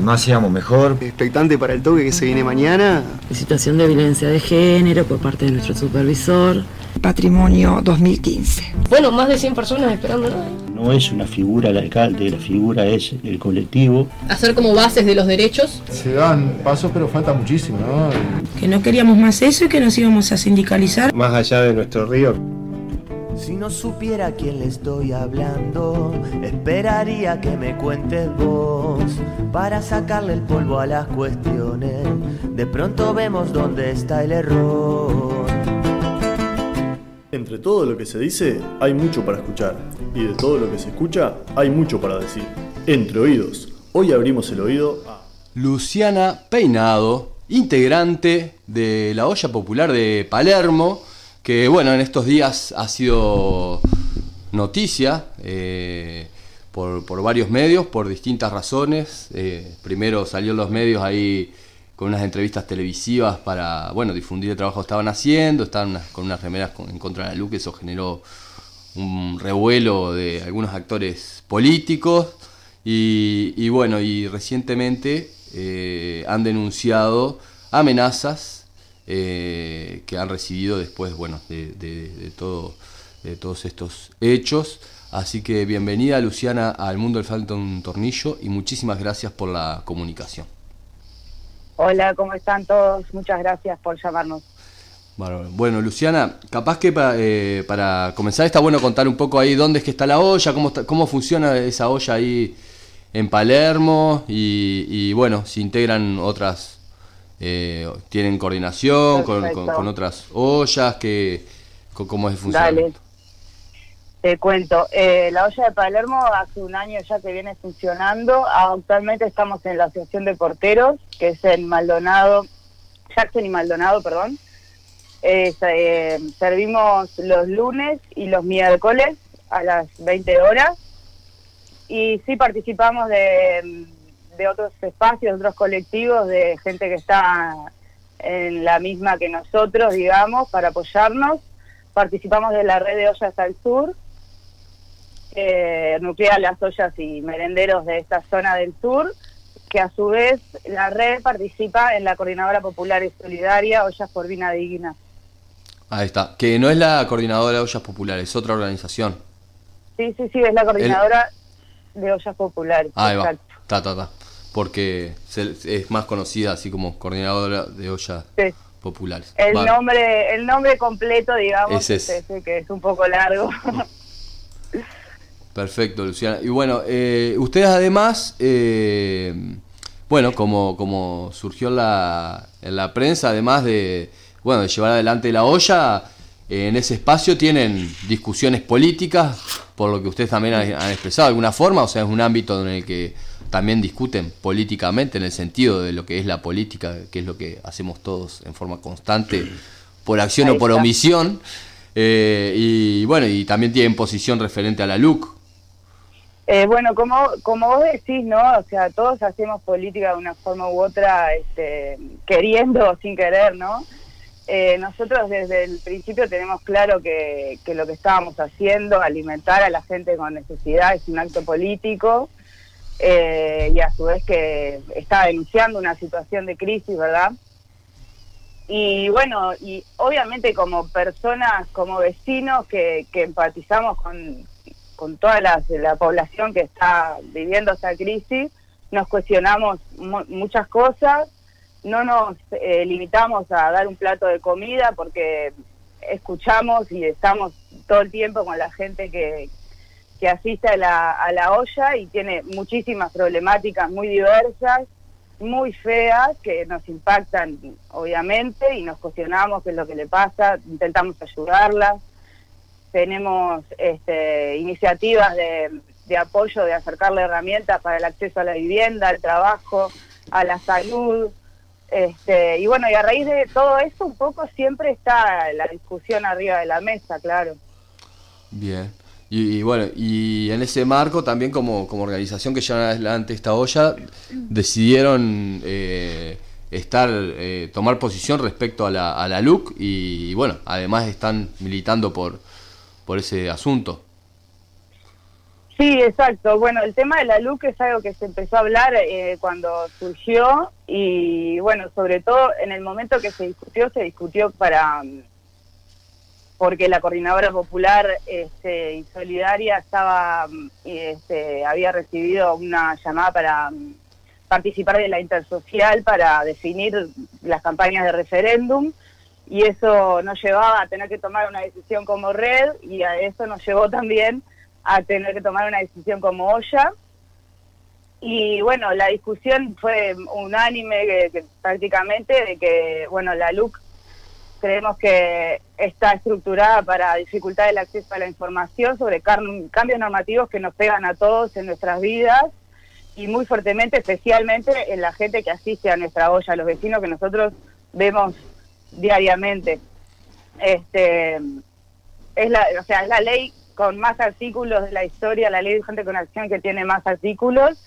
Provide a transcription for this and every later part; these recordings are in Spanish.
más íbamos mejor. Expectante para el toque que se viene mañana. Situación de violencia de género por parte de nuestro supervisor. Patrimonio 2015. Bueno, más de 100 personas esperando. No es una figura el alcalde, la figura es el colectivo. Hacer como bases de los derechos. Se dan pasos, pero falta muchísimo, ¿no? Que no queríamos más eso y que nos íbamos a sindicalizar. Más allá de nuestro río. Si no supiera a quién le estoy hablando, esperaría que me cuentes vos, para sacarle el polvo a las cuestiones. De pronto vemos dónde está el error. Entre todo lo que se dice, hay mucho para escuchar. Y de todo lo que se escucha, hay mucho para decir. Entre oídos. Hoy abrimos el oído a Luciana Peinado, integrante de la Olla Popular de Palermo, que bueno, en estos días ha sido noticia por varios medios, por distintas razones. Primero salió en los medios ahí con unas entrevistas televisivas para difundir el trabajo que estaban haciendo, estaban con unas remeras en contra de la LUC, eso generó un revuelo de algunos actores políticos y recientemente han denunciado amenazas que han recibido después de todos estos hechos. Así que bienvenida, Luciana, al Mundo del Falta un Tornillo y muchísimas gracias por la comunicación. Hola, ¿cómo están todos? Muchas gracias por llamarnos. Bueno, Luciana, capaz que para comenzar está bueno contar un poco ahí dónde es que está la olla, cómo funciona esa olla ahí en Palermo y si integran otras, tienen coordinación con otras ollas, ¿cómo es el funcionamiento? Dale, te cuento. La olla de Palermo hace un año ya que viene funcionando. Actualmente estamos en la Asociación de Porteros, que es en Jackson y Maldonado, perdón. Servimos los lunes y los miércoles a las 20 horas. Y sí participamos de otros espacios, otros colectivos, de gente que está en la misma que nosotros, digamos, para apoyarnos. Participamos de la red de Ollas al Sur, nuclea las ollas y merenderos de esta zona del sur, que a su vez la red participa en la Coordinadora Popular y Solidaria Ollas por Vida Digna. Ahí está, que no es la Coordinadora de Ollas Populares, es otra organización. Sí, es la Coordinadora de Ollas Populares. Ahí va, está. Porque es más conocida así como Coordinadora de Ollas Populares. El nombre completo, digamos, es ese, que es un poco largo. Perfecto, Luciana. Y ustedes además, como surgió en la prensa, además de llevar adelante la olla, en ese espacio tienen discusiones políticas, por lo que ustedes también han expresado de alguna forma, o sea, es un ámbito en el que también discuten políticamente, en el sentido de lo que es la política, que es lo que hacemos todos en forma constante, por acción o por omisión, y también tienen posición referente a la LUC. Como vos decís, ¿no? O sea, todos hacemos política de una forma u otra, queriendo o sin querer, ¿no? Nosotros desde el principio tenemos claro que lo que estábamos haciendo, alimentar a la gente con necesidad, es un acto político, y a su vez que está denunciando una situación de crisis, ¿verdad? Y obviamente como personas, como vecinos que empatizamos con toda la población que está viviendo esta crisis, nos cuestionamos muchas cosas, no nos limitamos a dar un plato de comida porque escuchamos y estamos todo el tiempo con la gente que asiste a la olla y tiene muchísimas problemáticas muy diversas, muy feas, que nos impactan obviamente y nos cuestionamos qué es lo que le pasa, intentamos ayudarlas. Tenemos iniciativas de apoyo, de acercarle herramientas para el acceso a la vivienda, al trabajo, a la salud. Y a raíz de todo eso un poco siempre está la discusión arriba de la mesa, claro. Bien. Y en ese marco también como organización que llevan adelante esta olla, decidieron tomar posición respecto a la LUC y además están militando por ese asunto. Sí, exacto. Bueno, el tema de la LUC es algo que se empezó a hablar cuando surgió y bueno, sobre todo en el momento que se discutió porque la Coordinadora Popular y Solidaria había recibido una llamada para participar de la intersocial para definir las campañas de referéndum, y eso nos llevaba a tener que tomar una decisión como red, y a eso nos llevó también a tener que tomar una decisión como olla. Y bueno, la discusión fue unánime que prácticamente de que, bueno, la LUC creemos que está estructurada para dificultar el acceso a la información sobre cambios normativos que nos pegan a todos en nuestras vidas, y muy fuertemente, especialmente en la gente que asiste a nuestra olla, los vecinos que nosotros vemos diariamente. Es la ley con más artículos de la historia, la ley de gente con acción que tiene más artículos,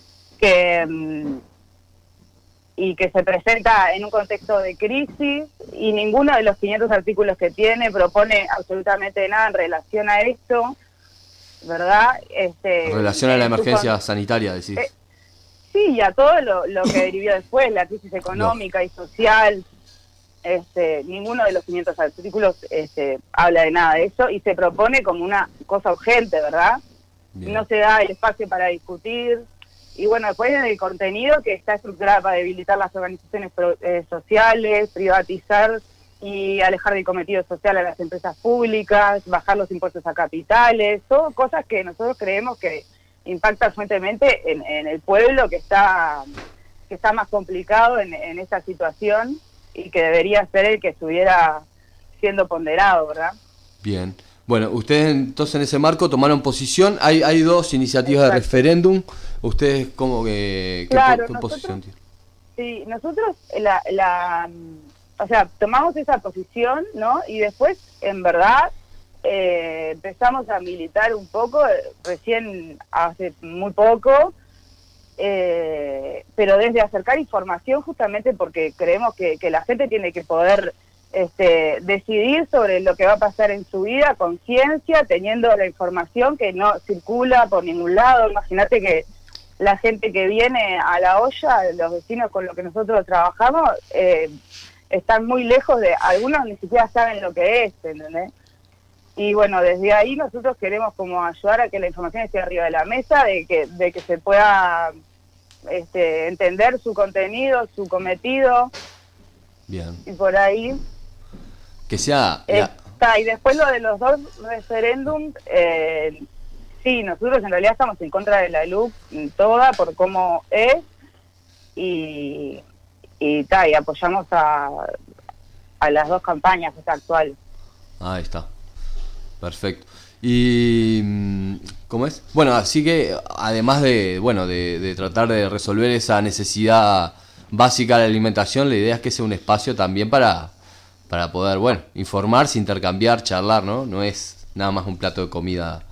y que se presenta en un contexto de crisis, y ninguno de los 500 artículos que tiene propone absolutamente nada en relación a esto, ¿verdad? En relación a la emergencia sanitaria, decís. Sí, y a todo lo que derivó después, la crisis económica y social. Ninguno de los 500 artículos habla de nada de eso, y se propone como una cosa urgente, ¿verdad? Bien. No se da el espacio para discutir. Y bueno, después en el contenido, que está estructurado para debilitar las organizaciones sociales, privatizar y alejar del cometido social a las empresas públicas, bajar los impuestos a capitales, todo cosas que nosotros creemos que impactan fuertemente en el pueblo que está más complicado en esta situación, y que debería ser el que estuviera siendo ponderado, ¿verdad? Bien. Bueno, ustedes entonces en ese marco tomaron posición. Hay dos iniciativas de referéndum. ¿Ustedes cómo qué posición tienen? Sí, nosotros tomamos esa posición, ¿no? Y después, en verdad, empezamos a militar un poco, recién hace muy poco, pero desde acercar información, justamente porque creemos que la gente tiene que poder decidir sobre lo que va a pasar en su vida con ciencia, teniendo la información que no circula por ningún lado. Imagínate que la gente que viene a la olla, los vecinos con los que nosotros trabajamos, están muy lejos algunos ni siquiera saben lo que es, ¿entendés? Y bueno, desde ahí nosotros queremos como ayudar a que la información esté arriba de la mesa, de que se pueda entender su contenido, su cometido. Bien. Y por ahí que sea y después lo de los dos referéndums, sí, nosotros en realidad estamos en contra de la LUC toda por cómo es, y apoyamos a las dos campañas actuales. Ahí está, perfecto. Y ¿cómo es? Bueno, así que además de tratar de resolver esa necesidad básica de la alimentación, la idea es que sea un espacio también para poder, informarse, intercambiar, charlar, ¿no? No es nada más un plato de comida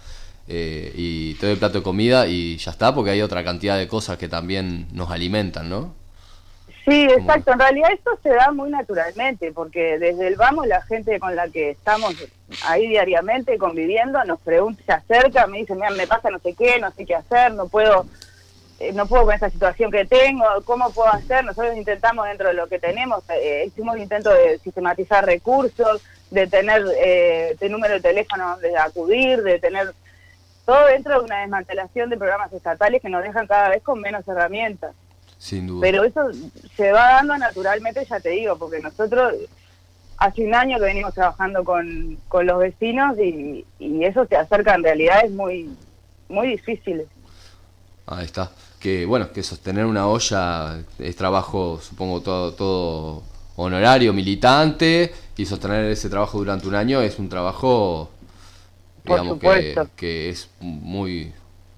y te doy el plato de comida y ya está, porque hay otra cantidad de cosas que también nos alimentan, ¿no? Sí, exacto. En realidad esto se da muy naturalmente, porque desde el vamos, la gente con la que estamos ahí diariamente conviviendo nos pregunta, se acerca, me dice, mira, me pasa no sé qué hacer, no puedo con esta situación que tengo, ¿cómo puedo hacer? Nosotros intentamos dentro de lo que tenemos, hicimos intento de sistematizar recursos, de tener número de teléfono de acudir, de tener todo dentro de una desmantelación de programas estatales que nos dejan cada vez con menos herramientas. Sin duda. Pero eso se va dando naturalmente, ya te digo, porque nosotros hace un año que venimos trabajando con los vecinos y eso se acerca en realidades muy, muy difíciles. Ahí está. Que sostener una olla es trabajo, supongo, todo honorario, militante, y sostener ese trabajo durante un año es un trabajo, digamos, que es muy,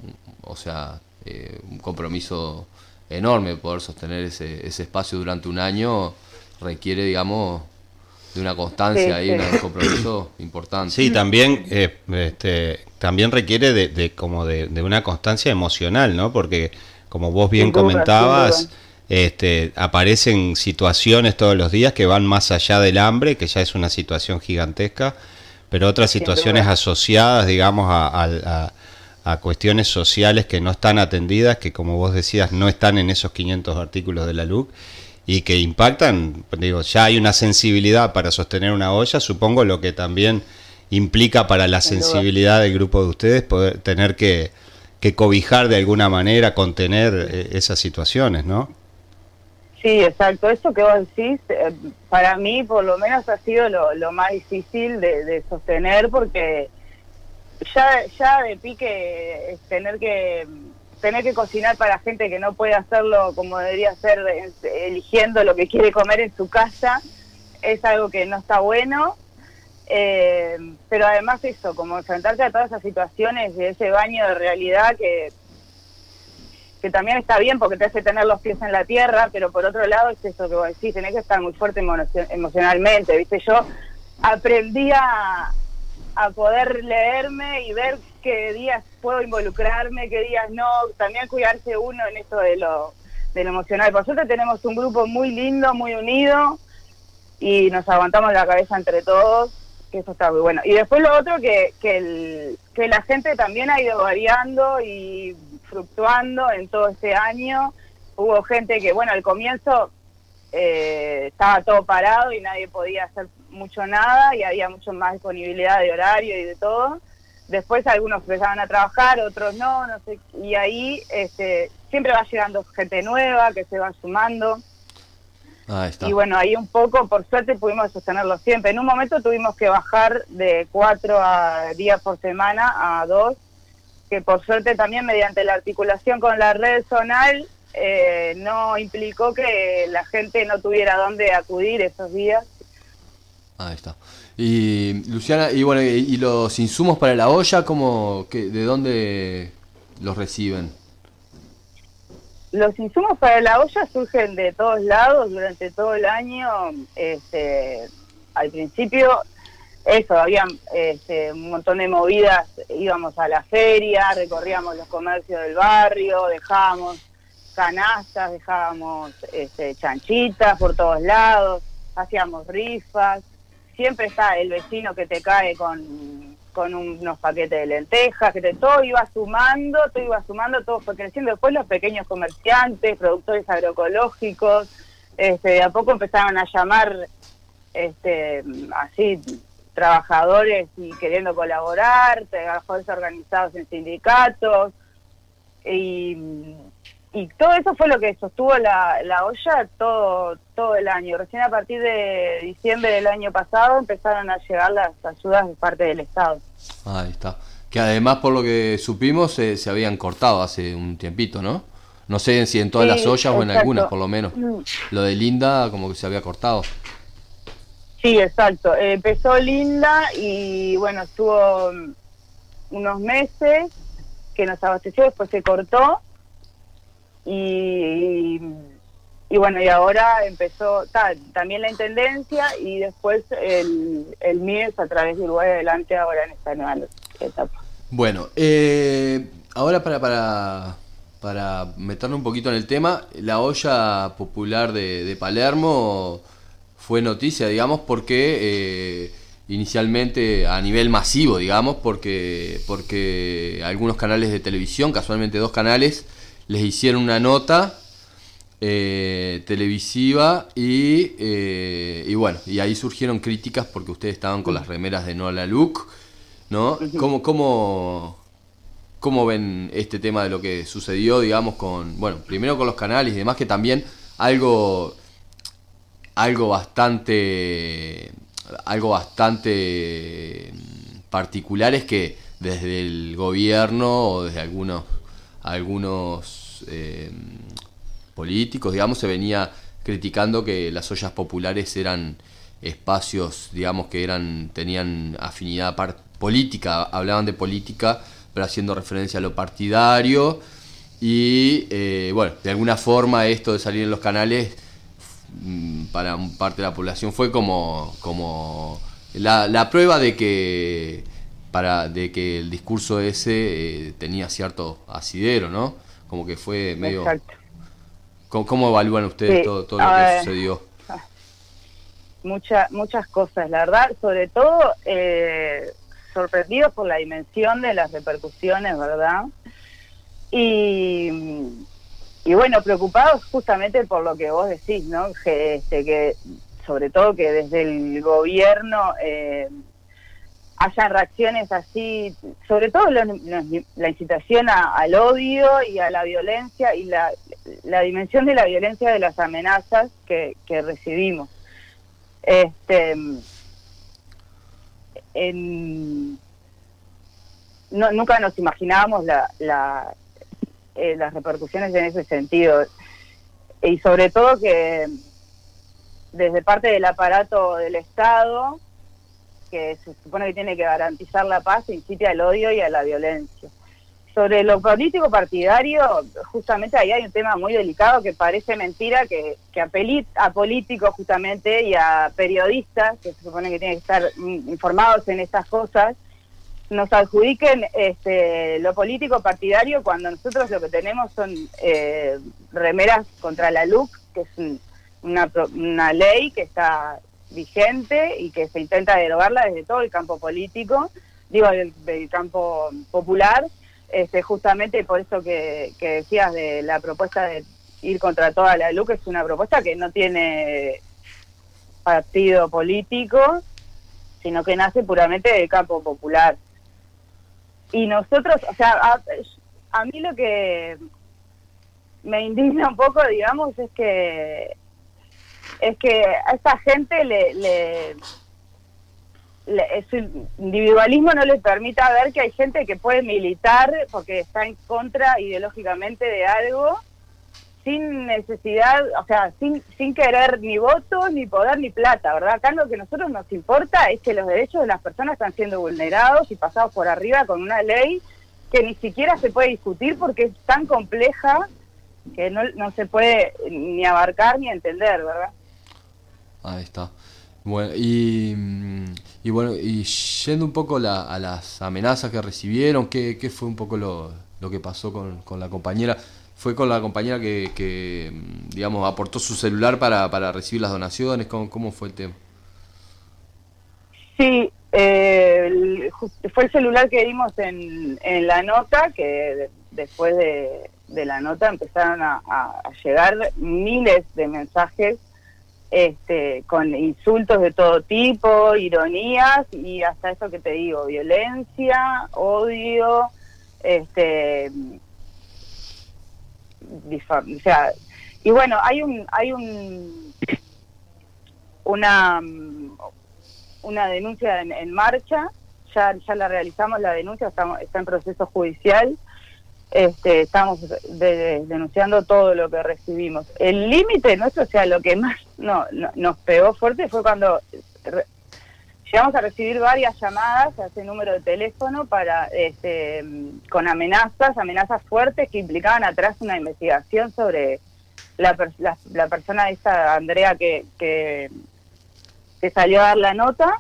un compromiso enorme. Poder sostener ese espacio durante un año requiere, digamos, de una constancia y un compromiso importante. Sí, también también requiere de una constancia emocional, ¿no? Porque como vos bien comentabas, aparecen situaciones todos los días que van más allá del hambre, que ya es una situación gigantesca, pero otras situaciones asociadas, digamos, a a cuestiones sociales que no están atendidas, que como vos decías no están en esos 500 artículos de la LUC y que impactan. Digo, ya hay una sensibilidad para sostener una olla, supongo, lo que también implica para la sensibilidad del grupo de ustedes poder tener que cobijar de alguna manera, contener esas situaciones, ¿no? Sí, exacto. Eso que vos decís, para mí por lo menos ha sido lo más difícil de sostener, porque ya de pique tener que cocinar para gente que no puede hacerlo como debería ser, eligiendo lo que quiere comer en su casa, es algo que no está bueno. Pero además eso, como enfrentarte a todas esas situaciones de ese baño de realidad que también está bien porque te hace tener los pies en la tierra, pero por otro lado es eso que vos decís, tenés que estar muy fuerte emocionalmente, ¿viste? Yo aprendí a poder leerme y ver qué días puedo involucrarme, qué días no, también cuidarse uno en esto de lo emocional. Por suerte tenemos un grupo muy lindo, muy unido, y nos aguantamos la cabeza entre todos, que eso está muy bueno. Y después lo otro, que la gente también ha ido variando y fluctuando en todo este año. Hubo gente que, bueno, al comienzo estaba todo parado y nadie podía hacer mucho nada, y había mucho más disponibilidad de horario y de todo. Después algunos empezaban a trabajar, otros no sé, y ahí siempre va llegando gente nueva que se va sumando. Ahí está. Y bueno, ahí un poco, por suerte, pudimos sostenerlo siempre. En un momento tuvimos que bajar de 4 días por semana a 2, que por suerte también mediante la articulación con la red zonal no implicó que la gente no tuviera dónde acudir esos días. Ahí está. Y Luciana, y bueno, y los insumos para la olla, ¿de dónde los reciben? Los insumos para la olla surgen de todos lados durante todo el año. Al principio, había un montón de movidas, íbamos a la feria, recorríamos los comercios del barrio, dejábamos canastas, dejábamos chanchitas por todos lados, hacíamos rifas. Siempre está el vecino que te cae con unos paquetes de lentejas, todo iba sumando, todo fue creciendo. Después los pequeños comerciantes, productores agroecológicos, de a poco empezaron a llamar así trabajadores y queriendo colaborar, trabajadores organizados en sindicatos, y todo eso fue lo que sostuvo la olla todo el año. Recién a partir de diciembre del año pasado empezaron a llegar las ayudas de parte del Estado. Ahí está. Que además, por lo que supimos, se habían cortado hace un tiempito, ¿no? No sé si en todas las ollas o en algunas, por lo menos. Lo de Linda como que se había cortado. Sí, exacto. Empezó Linda y bueno, estuvo unos meses que nos abasteció, después se cortó. Y bueno, y ahora empezó también la Intendencia y después el MIES a través de Uruguay Adelante ahora en esta nueva etapa. Bueno, ahora para meternos un poquito en el tema, la olla popular de Palermo fue noticia, digamos, porque inicialmente a nivel masivo, digamos, porque algunos canales de televisión, casualmente 2 canales, les hicieron una nota televisiva y bueno, y ahí surgieron críticas porque ustedes estaban con las remeras de No a la LUC, ¿no? ¿Cómo ven este tema de lo que sucedió, digamos, primero con los canales y demás, que también algo bastante particular es que desde el gobierno o desde algunos políticos, digamos, se venía criticando que las ollas populares eran espacios, digamos, que tenían afinidad política, hablaban de política, pero haciendo referencia a lo partidario, y bueno, de alguna forma esto de salir en los canales para parte de la población fue como la prueba de que el discurso ese tenía cierto asidero, ¿no? Como que fue medio... Exacto. ¿Cómo evalúan ustedes todo lo que sucedió? Muchas cosas, la verdad, sobre todo sorprendidos por la dimensión de las repercusiones, ¿verdad? Y bueno, preocupados justamente por lo que vos decís, ¿no? Que sobre todo que desde el gobierno hayan reacciones así, sobre todo la incitación al odio y a la violencia y la dimensión de la violencia de las amenazas que recibimos. Nunca nos imaginábamos las repercusiones en ese sentido, y sobre todo que desde parte del aparato del Estado, que se supone que tiene que garantizar la paz, se incite al odio y a la violencia. Sobre lo político partidario, justamente ahí hay un tema muy delicado que parece mentira que a políticos justamente y a periodistas, que se supone que tienen que estar informados en estas cosas, nos adjudiquen lo político partidario cuando nosotros lo que tenemos son remeras contra la LUC, que es una ley que está vigente y que se intenta derogarla desde todo el campo político, digo, del campo popular, justamente por eso que decías de la propuesta de ir contra toda la LUC, es una propuesta que no tiene partido político, sino que nace puramente del campo popular. Y nosotros, o sea, a mí lo que me indigna un poco, digamos, es que a esta gente su individualismo no le permita ver que hay gente que puede militar porque está en contra ideológicamente de algo, sin necesidad, o sea, sin querer ni votos, ni poder, ni plata, ¿verdad? Acá lo que a nosotros nos importa es que los derechos de las personas están siendo vulnerados y pasados por arriba con una ley que ni siquiera se puede discutir porque es tan compleja que no se puede ni abarcar ni entender, ¿verdad? Ahí está. Bueno, y bueno, y yendo un poco a las amenazas que recibieron, ¿qué fue un poco lo que pasó con la compañera? ¿Fue con la compañera que digamos, aportó su celular para recibir las donaciones? ¿Cómo fue el tema? Sí, fue el celular que dimos en la nota, que después de la nota empezaron a llegar miles de mensajes con insultos de todo tipo, ironías y hasta eso que te digo, violencia, odio, o sea, y bueno, hay una denuncia en marcha, ya la realizamos la denuncia, está en proceso judicial. Estamos denunciando todo lo que recibimos. El límite nuestro, o sea, lo que más nos pegó fuerte fue cuando llegamos a recibir varias llamadas a ese número de teléfono para con amenazas fuertes que implicaban atrás una investigación sobre la persona esta, Andrea, que salió a dar la nota,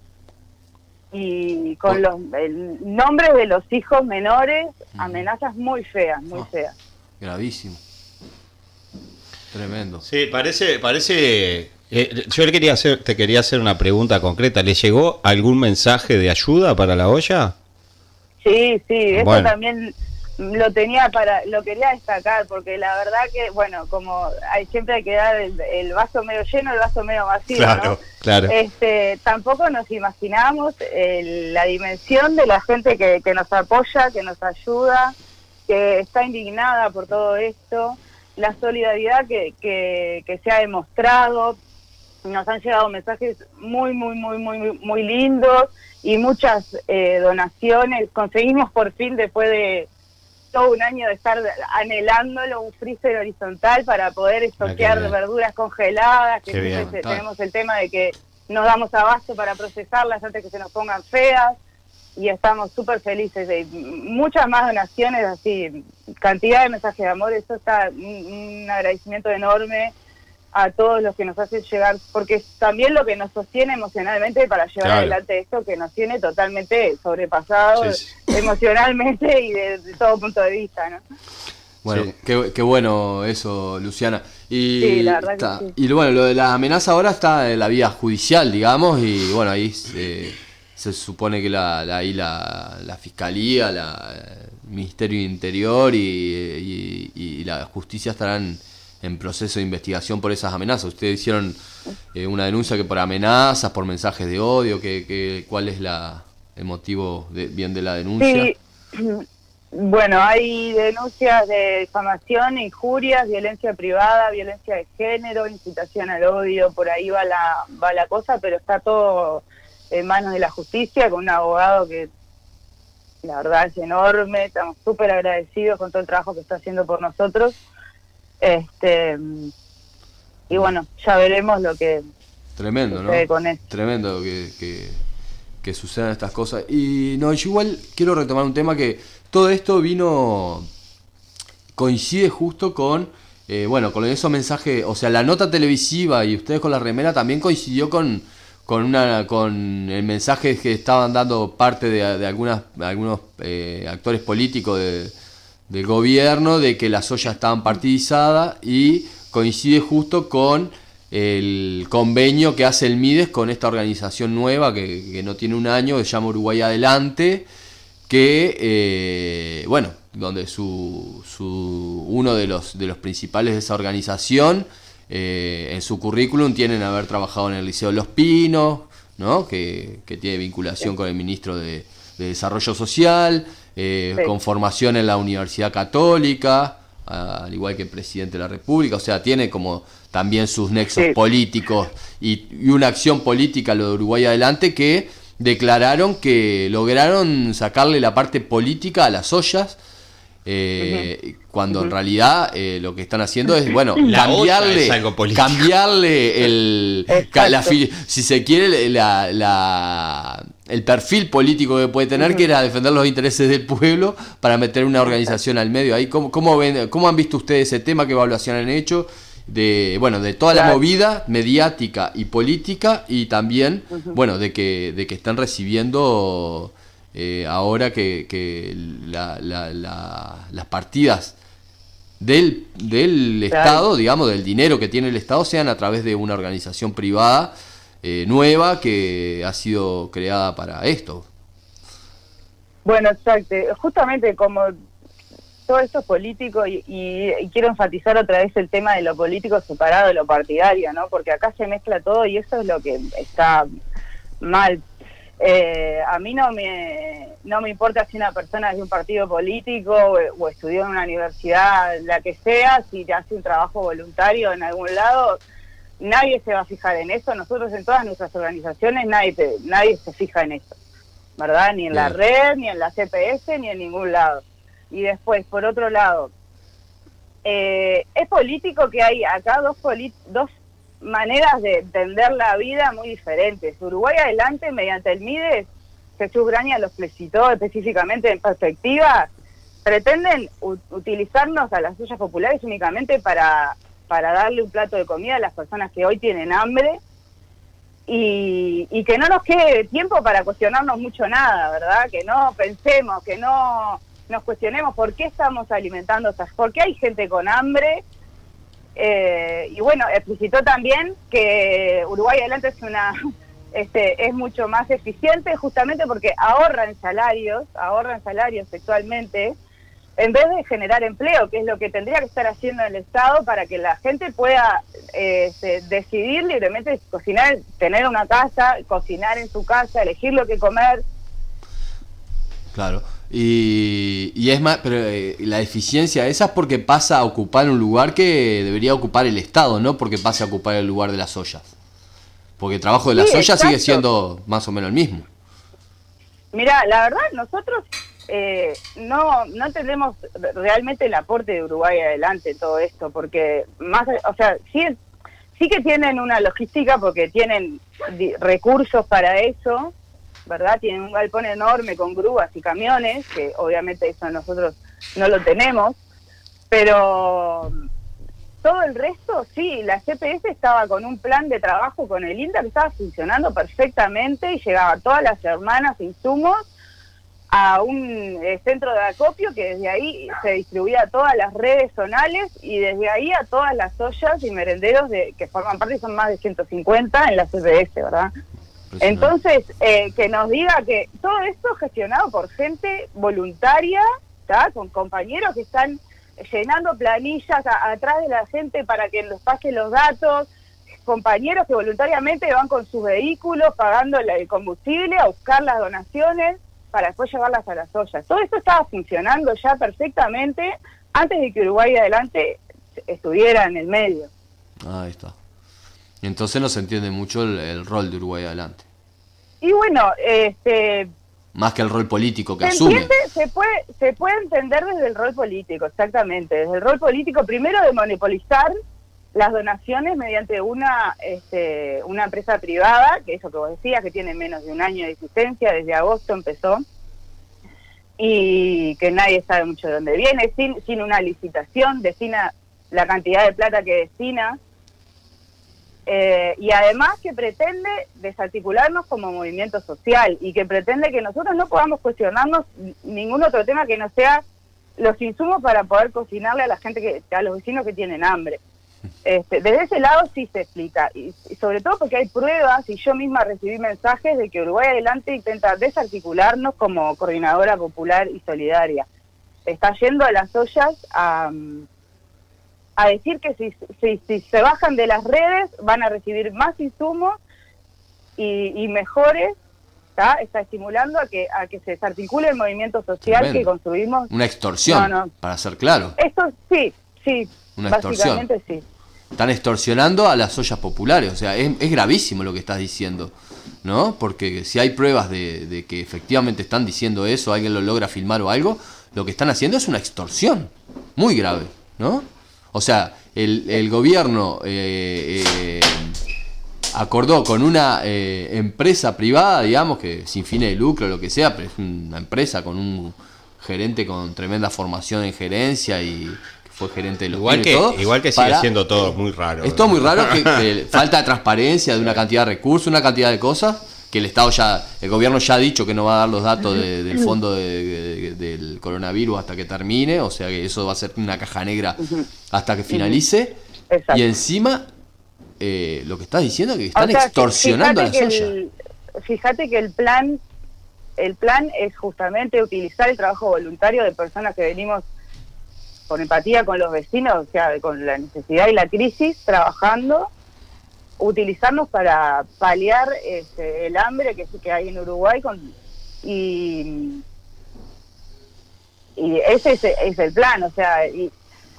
y con el nombre de los hijos menores, amenazas muy feas, muy feas. Gravísimo. Tremendo. Sí, parece yo te quería hacer una pregunta concreta. ¿Le llegó algún mensaje de ayuda para la olla? Sí, eso también lo quería destacar, porque la verdad que, bueno, como siempre hay que dar el vaso medio lleno, el vaso medio vacío, claro, ¿no? Claro. Tampoco nos imaginábamos la dimensión de la gente que nos apoya, que nos ayuda, que está indignada por todo esto, la solidaridad que se ha demostrado. Nos han llegado mensajes muy, muy, muy, muy, muy lindos y muchas donaciones. Conseguimos por fin, después de todo un año de estar anhelándolo, un freezer horizontal para poder estoquear verduras congeladas, que siempre tenemos el tema de que nos damos abasto para procesarlas antes que se nos pongan feas, y estamos súper felices de muchas más donaciones, así, cantidad de mensajes de amor. Eso está un agradecimiento enorme a todos los que nos hacen llegar, porque es también lo que nos sostiene emocionalmente para llevar adelante esto, que nos tiene totalmente sobrepasados emocionalmente y de todo punto de vista, ¿no? Bueno, qué bueno eso, Luciana. Y, sí, la verdad que sí. Y bueno, lo de la amenaza ahora está en la vía judicial, digamos, y bueno, ahí se supone que ahí la Fiscalía, el Ministerio de Interior y la Justicia estarán en proceso de investigación por esas amenazas. Ustedes hicieron una denuncia que por amenazas, por mensajes de odio, ¿cuál es el motivo de la denuncia? Sí. Bueno, hay denuncias de difamación, injurias, violencia privada, violencia de género, incitación al odio, por ahí va la cosa, pero está todo en manos de la justicia, con un abogado que la verdad es enorme, estamos súper agradecidos con todo el trabajo que está haciendo por nosotros. Y bueno, ya veremos lo que tremendo, ¿no? Con esto. Tremendo que sucedan estas cosas. Y no, yo igual quiero retomar un tema que todo esto coincide justo con con esos mensajes, o sea, la nota televisiva y ustedes con la remera también coincidió con el mensaje que estaban dando parte de algunos actores políticos del gobierno, de que las ollas estaban partidizadas, y coincide justo con el convenio que hace el Mides con esta organización nueva que no tiene un año, que se llama Uruguay Adelante, que donde uno de los principales de esa organización, en su currículum tienen haber trabajado en el Liceo de Los Pinos, ¿no? que tiene vinculación con el ministro de Desarrollo Social, con formación en la Universidad Católica, al igual que el presidente de la República. O sea, tiene como también sus nexos políticos y una acción política, lo de Uruguay Adelante, que declararon que lograron sacarle la parte política a las ollas, cuando en realidad lo que están haciendo es, cambiarle si se quiere, el perfil político que puede tener, que era defender los intereses del pueblo, para meter una organización al medio. Ahí, ¿cómo han visto ustedes ese tema? ¿Qué evaluación han hecho de toda la movida mediática y política, y también de que están recibiendo ahora que las partidas del Estado, digamos, del dinero que tiene el Estado, sean a través de una organización privada nueva que ha sido creada para esto? Bueno, exacto. Justamente como todo esto es político, y quiero enfatizar otra vez el tema de lo político separado de lo partidario, ¿no? Porque acá se mezcla todo y eso es lo que está mal. A mí no me importa si una persona es de un partido político o estudió en una universidad, la que sea, si hace un trabajo voluntario en algún lado, nadie se va a fijar en eso. Nosotros en todas nuestras organizaciones nadie se fija en eso, ¿verdad? Ni en la red, ni en la CPS, ni en ningún lado. Y después, por otro lado, es político que hay acá dos maneras de entender la vida muy diferentes. Uruguay Adelante, mediante el Mides, Jesús Graña lo explicitó específicamente en perspectiva, pretenden utilizarnos a las ollas populares únicamente para darle un plato de comida a las personas que hoy tienen hambre, y que no nos quede tiempo para cuestionarnos mucho nada, ¿verdad? Que no pensemos, que no nos cuestionemos por qué estamos alimentando, por qué hay gente con hambre. Y bueno, explicitó también que Uruguay Adelante es mucho más eficiente, justamente porque ahorran salarios sexualmente, en vez de generar empleo, que es lo que tendría que estar haciendo el Estado para que la gente pueda decidir libremente cocinar, tener una casa, cocinar en su casa, elegir lo que comer. Claro. Y es más, pero la eficiencia esa es porque pasa a ocupar un lugar que debería ocupar el Estado, no porque pase a ocupar el lugar de las ollas. Porque el trabajo de las ollas sigue siendo más o menos el mismo. Mirá, la verdad, nosotros no entendemos realmente el aporte de Uruguay Adelante en todo esto, porque sí que tienen una logística, porque tienen recursos para eso, ¿verdad? Tienen un galpón enorme con grúas y camiones, que obviamente eso nosotros no lo tenemos, pero todo el resto, sí, la CPS estaba con un plan de trabajo con el INTA que estaba funcionando perfectamente, y llegaba todas las hermanas insumos a un centro de acopio, que desde ahí se distribuía a todas las redes zonales, y desde ahí a todas las ollas y merenderos que forman parte, y son más de 150 en la CPS, ¿verdad? Entonces, que nos diga que todo esto es gestionado por gente voluntaria, ¿tá? Con compañeros que están llenando planillas atrás de la gente para que les pasen los datos, compañeros que voluntariamente van con sus vehículos pagando el combustible a buscar las donaciones para después llevarlas a las ollas. Todo esto estaba funcionando ya perfectamente antes de que Uruguay Adelante estuviera en el medio. Ahí está. Entonces no se entiende mucho el rol de Uruguay Adelante. Y bueno, más que el rol político que asume. Se puede entender desde el rol político, exactamente. Desde el rol político, primero de monopolizar las donaciones mediante una empresa privada, que eso que vos decías, que tiene menos de un año de existencia, desde agosto empezó, y que nadie sabe mucho de dónde viene, sin una licitación, destina la cantidad de plata que destina, y además que pretende desarticularnos como movimiento social, y que pretende que nosotros no podamos cuestionarnos ningún otro tema que no sea los insumos para poder cocinarle a la gente, a los vecinos que tienen hambre. Desde ese lado sí se explica, y sobre todo porque hay pruebas, y yo misma recibí mensajes de que Uruguay Adelante intenta desarticularnos como coordinadora popular y solidaria. Está yendo a las ollas a decir que si se bajan de las redes van a recibir más insumos y mejores. Está estimulando a que se desarticule el movimiento social. Tremendo. Que construimos. Una extorsión, para ser claro. Esto sí, una extorsión. Sí. Están extorsionando a las ollas populares, o sea, es gravísimo lo que estás diciendo, ¿no? Porque si hay pruebas de que efectivamente están diciendo eso, alguien lo logra filmar o algo, lo que están haciendo es una extorsión muy grave, ¿no? O sea, el gobierno acordó con una empresa privada, digamos, que sin fines de lucro o lo que sea, pero es una empresa con un gerente con tremenda formación en gerencia y fue gerente de los igual que sigue siendo todo muy raro. Es todo muy raro, que falta de transparencia de una cantidad de recursos, una cantidad de cosas, que el gobierno ya ha dicho que no va a dar los datos del fondo del coronavirus hasta que termine, o sea que eso va a ser una caja negra hasta que finalice. Y encima lo que estás diciendo es que están extorsionando a las ollas. Fíjate que el plan es justamente utilizar el trabajo voluntario de personas que venimos con empatía con los vecinos, o sea, con la necesidad y la crisis, trabajando, utilizarnos para paliar el hambre que hay en Uruguay, y ese es el plan, o sea, y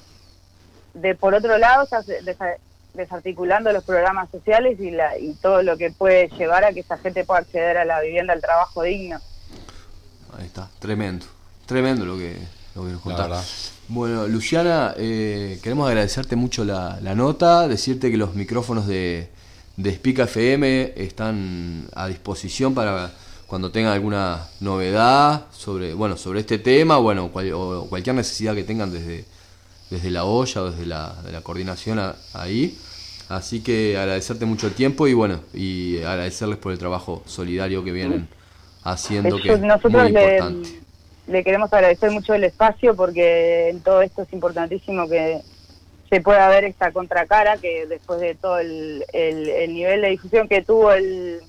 por otro lado, desarticulando los programas sociales y todo lo que puede llevar a que esa gente pueda acceder a la vivienda, al trabajo digno. Ahí está, tremendo lo que nos contás. Bueno, Luciana, queremos agradecerte mucho la nota, decirte que los micrófonos de Spica FM están a disposición para cuando tengan alguna novedad sobre este tema, o cualquier necesidad que tengan desde la olla o desde la coordinación ahí. Así que agradecerte mucho el tiempo y agradecerles por el trabajo solidario que vienen haciendo, que es muy importante. Le queremos agradecer mucho el espacio, porque en todo esto es importantísimo que se pueda ver esta contracara, que después de todo el nivel de difusión que tuvo el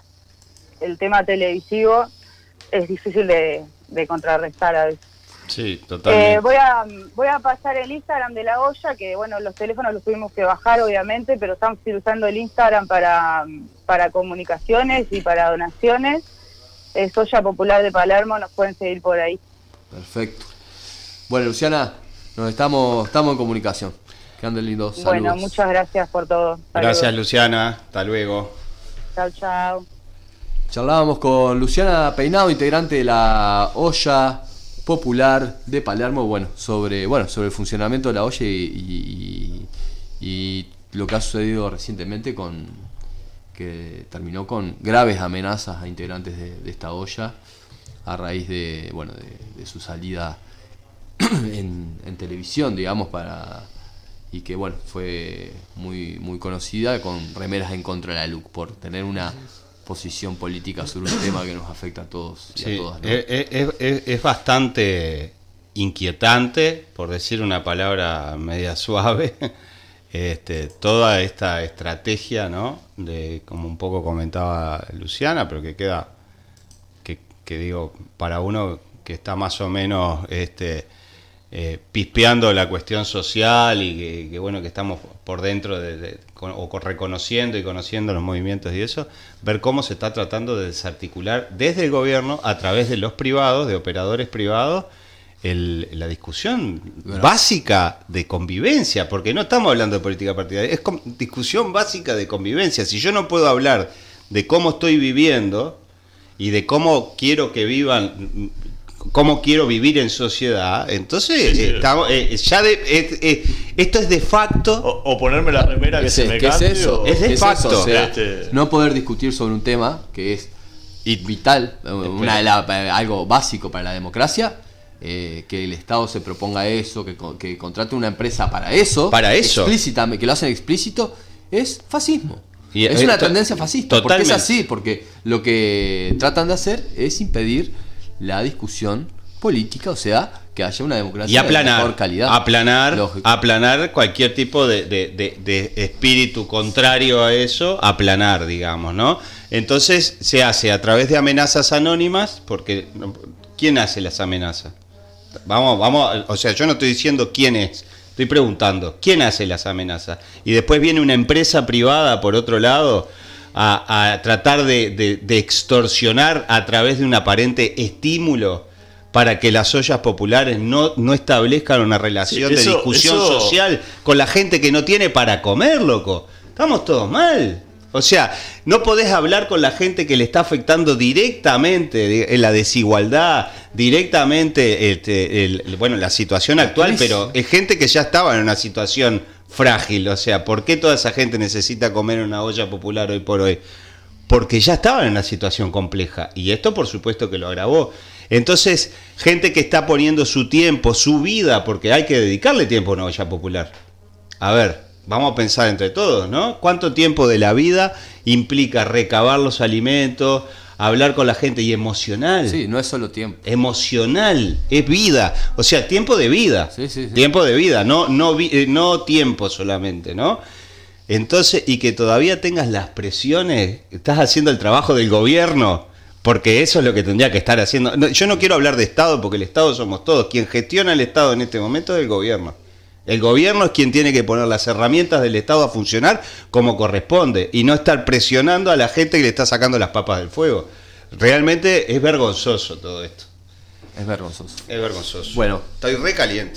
tema televisivo, es difícil de contrarrestar a veces. Sí, totalmente. Voy a pasar el Instagram de la olla, que los teléfonos los tuvimos que bajar obviamente, pero estamos usando el Instagram para comunicaciones y para donaciones. Es Olla Popular de Palermo, nos pueden seguir por ahí. Perfecto. Bueno, Luciana, nos estamos en comunicación. Que anden lindos. Saludos. Bueno, muchas gracias por todo. Gracias, Luciana. Hasta luego. Chao. Charlábamos con Luciana Peinado, integrante de la Olla Popular de Palermo, sobre el funcionamiento de la olla y lo que ha sucedido recientemente que terminó con graves amenazas a integrantes de esta olla a raíz de su salida en televisión, digamos, y que fue muy conocida, con remeras en contra de la LUC por tener una posición política sobre un tema que nos afecta a todos y a todas, ¿no? Es bastante inquietante, por decir una palabra media suave, toda esta estrategia, ¿no? De, como un poco comentaba Luciana, pero que queda, que digo, para uno que está más o menos pispeando la cuestión social y que bueno, que estamos por dentro o reconociendo y conociendo los movimientos y eso, ver cómo se está tratando de desarticular desde el gobierno a través de los privados, de operadores privados, la discusión básica de convivencia, porque no estamos hablando de política partidaria, es discusión básica de convivencia. Si yo no puedo hablar de cómo estoy viviendo y de cómo quiero que vivan, cómo quiero vivir en sociedad, entonces estamos, esto es de facto. O ponerme la remera que se me cante. Es eso? Es de facto. Eso? O sea, no poder discutir sobre un tema que es vital, algo básico para la democracia. Que el Estado se proponga eso, que contrate una empresa para eso, explícitamente, que lo hacen explícito, es fascismo. Y es una tendencia fascista. Totalmente. Porque es así, porque lo que tratan de hacer es impedir la discusión política, o sea, que haya una democracia de mejor calidad. Aplanar cualquier tipo de espíritu contrario a eso, aplanar, digamos, ¿no? Entonces se hace a través de amenazas anónimas, porque ¿quién hace las amenazas? Vamos, o sea, yo no estoy diciendo quién es, estoy preguntando, ¿quién hace las amenazas? Y después viene una empresa privada, por otro lado, a tratar de extorsionar a través de un aparente estímulo para que las ollas populares no establezcan una relación de discusión social con la gente que no tiene para comer, loco. Estamos todos mal. O sea, no podés hablar con la gente que le está afectando directamente la desigualdad, directamente la situación actual, pero es gente que ya estaba en una situación frágil. O sea, ¿por qué toda esa gente necesita comer en una olla popular hoy por hoy? Porque ya estaban en una situación compleja, y esto por supuesto que lo agravó. Entonces, gente que está poniendo su tiempo, su vida, porque hay que dedicarle tiempo a una olla popular. A ver, vamos a pensar entre todos, ¿no? ¿Cuánto tiempo de la vida implica recabar los alimentos, hablar con la gente y emocional? Sí, no es solo tiempo. Emocional, es vida. O sea, tiempo de vida. Sí. Tiempo de vida, no tiempo solamente, ¿no? Entonces, y que todavía tengas las presiones, estás haciendo el trabajo del gobierno, porque eso es lo que tendría que estar haciendo. No, yo no quiero hablar de Estado, porque el Estado somos todos. Quien gestiona el Estado en este momento es el gobierno. El gobierno es quien tiene que poner las herramientas del Estado a funcionar como corresponde y no estar presionando a la gente que le está sacando las papas del fuego. Realmente es vergonzoso todo esto. Es vergonzoso. Es vergonzoso. Bueno, estoy re caliente.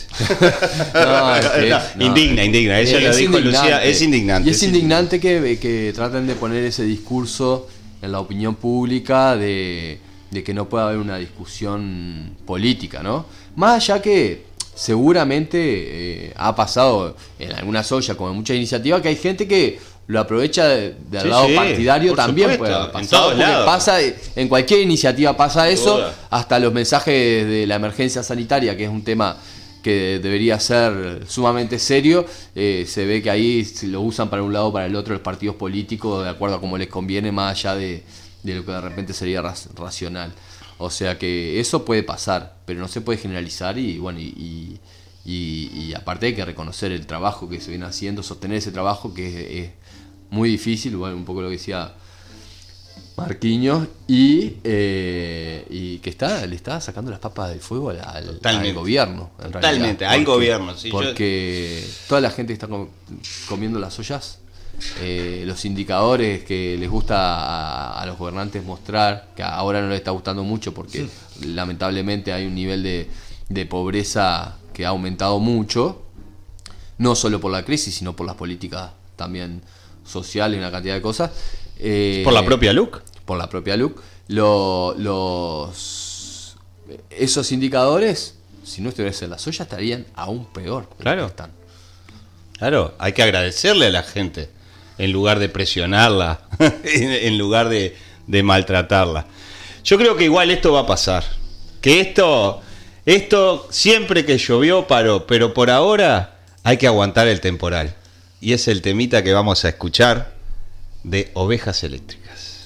No. Indigna. Ella lo dijo, Lucía, es indignante. Y es indignante que traten de poner ese discurso en la opinión pública de que no pueda haber una discusión política, ¿no? Más allá que seguramente ha pasado en algunas ollas, como en muchas iniciativas, que hay gente que lo aprovecha del lado partidario también. Puede haber pasado, pasa, en cualquier iniciativa pasa eso, hasta los mensajes de la emergencia sanitaria, que es un tema que debería ser sumamente serio, se ve que ahí lo usan para un lado o para el otro los partidos políticos, de acuerdo a cómo les conviene, más allá de lo que de repente sería racional. O sea que eso puede pasar, pero no se puede generalizar y bueno, y aparte hay que reconocer el trabajo que se viene haciendo, sostener ese trabajo que es muy difícil, bueno, un poco lo que decía Marquinhos, y que le está sacando las papas del fuego al gobierno. Totalmente, al gobierno. Sí, porque toda la gente que está comiendo las ollas, los indicadores que les gusta a los gobernantes mostrar, que ahora no les está gustando mucho porque lamentablemente hay un nivel de pobreza que ha aumentado mucho, no solo por la crisis, sino por las políticas también sociales y una cantidad de cosas. ¿Por la propia LUC? Por la propia LUC. Esos indicadores, si no estuviesen en las ollas, estarían aún peor. Claro, hay que agradecerle a la gente en lugar de presionarla, en lugar de maltratarla. Yo creo que igual esto va a pasar. Que esto siempre que llovió paró, pero por ahora hay que aguantar el temporal. Y es el temita que vamos a escuchar de Ovejas Eléctricas.